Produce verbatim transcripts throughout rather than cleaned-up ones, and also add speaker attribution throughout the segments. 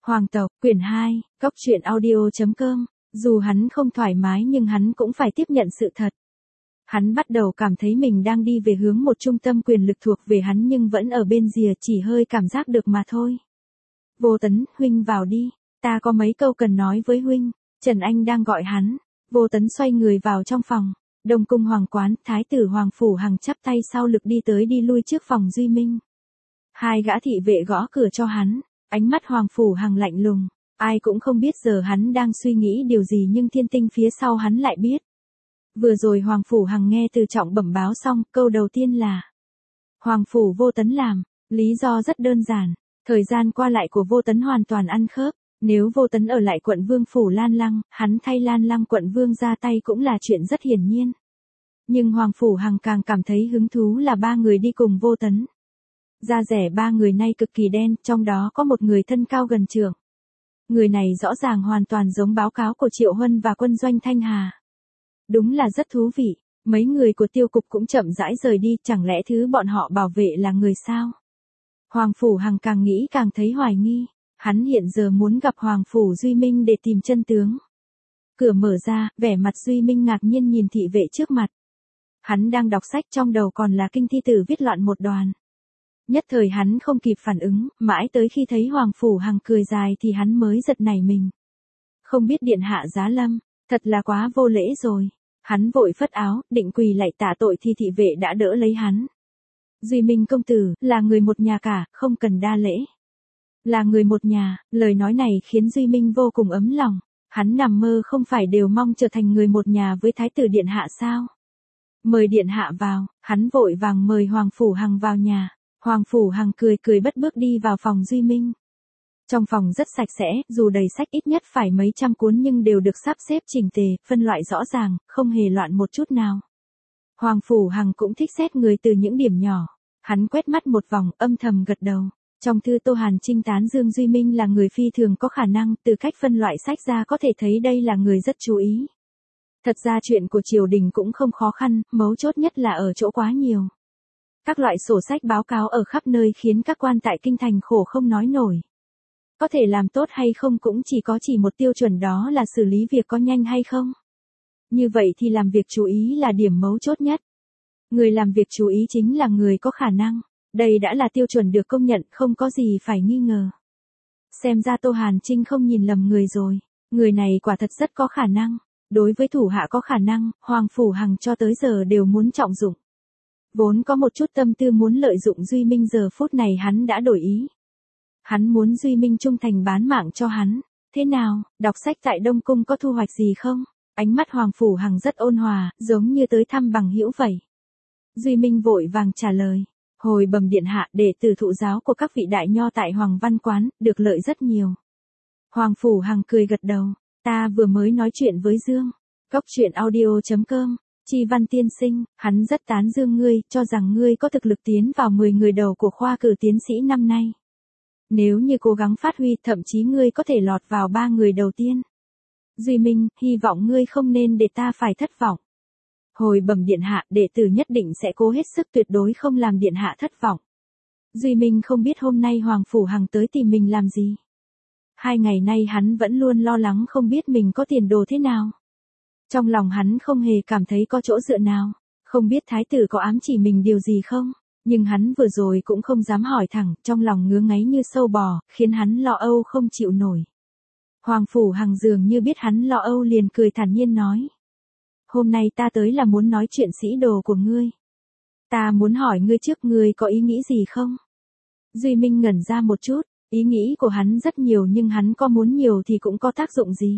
Speaker 1: Hoàng tộc, quyển hai, cốc truyện audio.com, dù hắn không thoải mái nhưng hắn cũng phải tiếp nhận sự thật. Hắn bắt đầu cảm thấy mình đang đi về hướng một trung tâm quyền lực thuộc về hắn nhưng vẫn ở bên rìa, chỉ hơi cảm giác được mà thôi. Vô Tấn, huynh vào đi, ta có mấy câu cần nói với huynh. Trần Anh đang gọi hắn. Vô Tấn xoay người vào trong phòng. Đông cung hoàng quán, thái tử Hoàng Phủ Hằng chắp tay sau lực đi tới đi lui trước phòng Duy Minh. Hai gã thị vệ gõ cửa cho hắn, ánh mắt Hoàng Phủ Hằng lạnh lùng. Ai cũng không biết giờ hắn đang suy nghĩ điều gì nhưng thiên tinh phía sau hắn lại biết. Vừa rồi Hoàng Phủ Hằng nghe Từ Trọng bẩm báo xong, câu đầu tiên là Hoàng Phủ Vô Tấn làm, lý do rất đơn giản. Thời gian qua lại của Vô Tấn hoàn toàn ăn khớp. Nếu Vô Tấn ở lại quận Vương Phủ Lan Lăng, hắn thay Lan Lăng quận Vương ra tay cũng là chuyện rất hiển nhiên. Nhưng Hoàng Phủ Hằng càng cảm thấy hứng thú là ba người đi cùng Vô Tấn. Da rẻ ba người nay cực kỳ đen, trong đó có một người thân cao gần trượng. Người này rõ ràng hoàn toàn giống báo cáo của Triệu Huân và quân doanh Thanh Hà. Đúng là rất thú vị, mấy người của tiêu cục cũng chậm rãi rời đi, chẳng lẽ thứ bọn họ bảo vệ là người sao? Hoàng Phủ Hằng càng nghĩ càng thấy hoài nghi. Hắn hiện giờ muốn gặp Hoàng Phủ Duy Minh để tìm chân tướng. Cửa mở ra, vẻ mặt Duy Minh ngạc nhiên nhìn thị vệ trước mặt. Hắn đang đọc sách, trong đầu còn là kinh thi tử viết loạn một đoàn. Nhất thời hắn không kịp phản ứng, mãi tới khi thấy Hoàng Phủ Hằng cười dài thì hắn mới giật nảy mình. Không biết điện hạ giá lâm, thật là quá vô lễ rồi. Hắn vội phất áo, định quỳ lạy tạ tội thì thị vệ đã đỡ lấy hắn. Duy Minh công tử, là người một nhà cả, không cần đa lễ. Là người một nhà, lời nói này khiến Duy Minh vô cùng ấm lòng. Hắn nằm mơ không phải đều mong trở thành người một nhà với Thái tử Điện Hạ sao? Mời Điện Hạ vào, hắn vội vàng mời Hoàng Phủ Hằng vào nhà. Hoàng Phủ Hằng cười cười bất bước đi vào phòng Duy Minh. Trong phòng rất sạch sẽ, dù đầy sách ít nhất phải mấy trăm cuốn nhưng đều được sắp xếp chỉnh tề, phân loại rõ ràng, không hề loạn một chút nào. Hoàng Phủ Hằng cũng thích xét người từ những điểm nhỏ. Hắn quét mắt một vòng, âm thầm gật đầu. Trong thư Tô Hàn Trinh tán dương Duy Minh là người phi thường có khả năng, từ cách phân loại sách ra có thể thấy đây là người rất chú ý. Thật ra chuyện của triều đình cũng không khó khăn, mấu chốt nhất là ở chỗ quá nhiều. Các loại sổ sách báo cáo ở khắp nơi khiến các quan tại kinh thành khổ không nói nổi. Có thể làm tốt hay không cũng chỉ có chỉ một tiêu chuẩn, đó là xử lý việc có nhanh hay không. Như vậy thì làm việc chú ý là điểm mấu chốt nhất. Người làm việc chú ý chính là người có khả năng. Đây đã là tiêu chuẩn được công nhận, không có gì phải nghi ngờ. Xem ra Tô Hàn Trinh không nhìn lầm người rồi. Người này quả thật rất có khả năng. Đối với thủ hạ có khả năng, Hoàng Phủ Hằng cho tới giờ đều muốn trọng dụng. Vốn có một chút tâm tư muốn lợi dụng Duy Minh, giờ phút này hắn đã đổi ý. Hắn muốn Duy Minh trung thành bán mạng cho hắn. Thế nào, đọc sách tại Đông Cung có thu hoạch gì không? Ánh mắt Hoàng Phủ Hằng rất ôn hòa, giống như tới thăm bằng hữu vậy. Duy Minh vội vàng trả lời. Hồi bẩm điện hạ, đệ tử thụ giáo của các vị đại nho tại Hoàng Văn Quán, được lợi rất nhiều. Hoàng Phủ Hằng cười gật đầu. Ta vừa mới nói chuyện với Dương. Cốc truyện audio.com. Chi Văn tiên sinh, hắn rất tán dương ngươi, cho rằng ngươi có thực lực tiến vào mười người đầu của khoa cử tiến sĩ năm nay. Nếu như cố gắng phát huy, thậm chí ngươi có thể lọt vào ba người đầu tiên. Duy Minh, hy vọng ngươi không nên để ta phải thất vọng. Hồi bẩm điện hạ, đệ tử nhất định sẽ cố hết sức, tuyệt đối không làm điện hạ thất vọng. Duy Minh không biết hôm nay Hoàng Phủ Hằng tới tìm mình làm gì. Hai ngày nay hắn vẫn luôn lo lắng không biết mình có tiền đồ thế nào. Trong lòng hắn không hề cảm thấy có chỗ dựa nào. Không biết thái tử có ám chỉ mình điều gì không. Nhưng hắn vừa rồi cũng không dám hỏi thẳng, trong lòng ngứa ngáy như sâu bò, khiến hắn lo âu không chịu nổi. Hoàng Phủ Hằng dường như biết hắn lo âu liền cười thản nhiên nói. Hôm nay ta tới là muốn nói chuyện sĩ đồ của ngươi. Ta muốn hỏi ngươi trước, ngươi có ý nghĩ gì không? Duy Minh ngẩn ra một chút, ý nghĩ của hắn rất nhiều nhưng hắn có muốn nhiều thì cũng có tác dụng gì.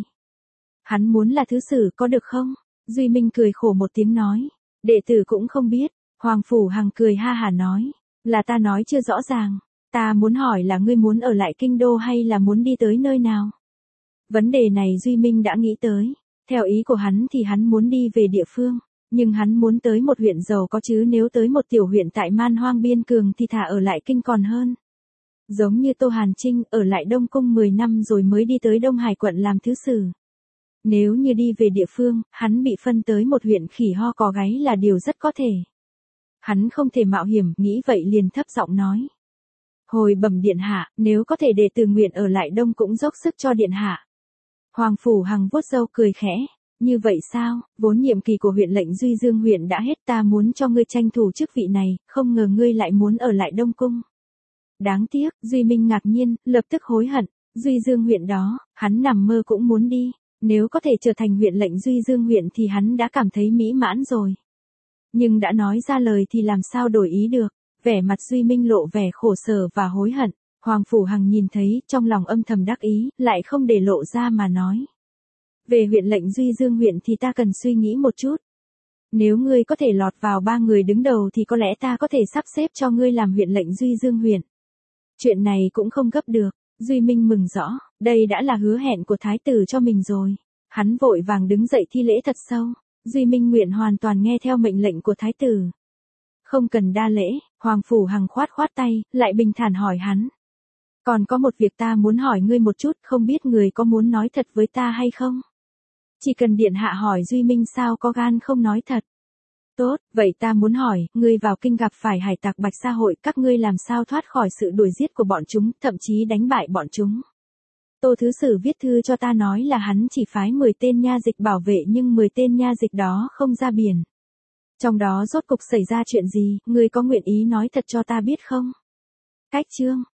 Speaker 1: Hắn muốn là thứ sử có được không? Duy Minh cười khổ một tiếng nói. Đệ tử cũng không biết. Hoàng Phủ Hằng cười ha hả nói. Là ta nói chưa rõ ràng. Ta muốn hỏi là ngươi muốn ở lại kinh đô hay là muốn đi tới nơi nào? Vấn đề này Duy Minh đã nghĩ tới. Theo ý của hắn thì hắn muốn đi về địa phương. Nhưng hắn muốn tới một huyện giàu có chứ nếu tới một tiểu huyện tại man hoang biên cường thì thà ở lại kinh còn hơn. Giống như Tô Hàn Trinh ở lại Đông Cung mười năm rồi mới đi tới Đông Hải quận làm thứ sử. Nếu như đi về địa phương, hắn bị phân tới một huyện khỉ ho có gáy là điều rất có thể. Hắn không thể mạo hiểm, nghĩ vậy liền thấp giọng nói. Hồi bẩm điện hạ, nếu có thể để Từ Nguyện ở lại Đông cũng dốc sức cho điện hạ. Hoàng Phủ Hằng vuốt râu cười khẽ. Như vậy sao, vốn nhiệm kỳ của huyện lệnh Duy Dương huyện đã hết, ta muốn cho ngươi tranh thủ chức vị này, không ngờ ngươi lại muốn ở lại Đông Cung. Đáng tiếc, Duy Minh ngạc nhiên, lập tức hối hận, Duy Dương huyện đó, hắn nằm mơ cũng muốn đi, nếu có thể trở thành huyện lệnh Duy Dương huyện thì hắn đã cảm thấy mỹ mãn rồi. Nhưng đã nói ra lời thì làm sao đổi ý được, vẻ mặt Duy Minh lộ vẻ khổ sở và hối hận, Hoàng Phủ Hằng nhìn thấy, trong lòng âm thầm đắc ý, lại không để lộ ra mà nói. Về huyện lệnh Duy Dương huyện thì ta cần suy nghĩ một chút. Nếu ngươi có thể lọt vào ba người đứng đầu thì có lẽ ta có thể sắp xếp cho ngươi làm huyện lệnh Duy Dương huyện. Chuyện này cũng không gấp được, Duy Minh mừng rõ, đây đã là hứa hẹn của thái tử cho mình rồi. Hắn vội vàng đứng dậy thi lễ thật sâu, Duy Minh nguyện hoàn toàn nghe theo mệnh lệnh của thái tử. Không cần đa lễ, Hoàng Phủ Hằng khoát khoát tay, lại bình thản hỏi hắn. Còn có một việc ta muốn hỏi ngươi một chút, không biết người có muốn nói thật với ta hay không? Chỉ cần điện hạ hỏi Duy Minh sao có gan không nói thật. Tốt, vậy ta muốn hỏi, ngươi vào kinh gặp phải hải tặc Bạch Sa Hội, các ngươi làm sao thoát khỏi sự đuổi giết của bọn chúng, thậm chí đánh bại bọn chúng. Tô Thứ Sử viết thư cho ta nói là hắn chỉ phái mười tên nha dịch bảo vệ nhưng mười tên nha dịch đó không ra biển. Trong đó rốt cục xảy ra chuyện gì, ngươi có nguyện ý nói thật cho ta biết không? Cách chương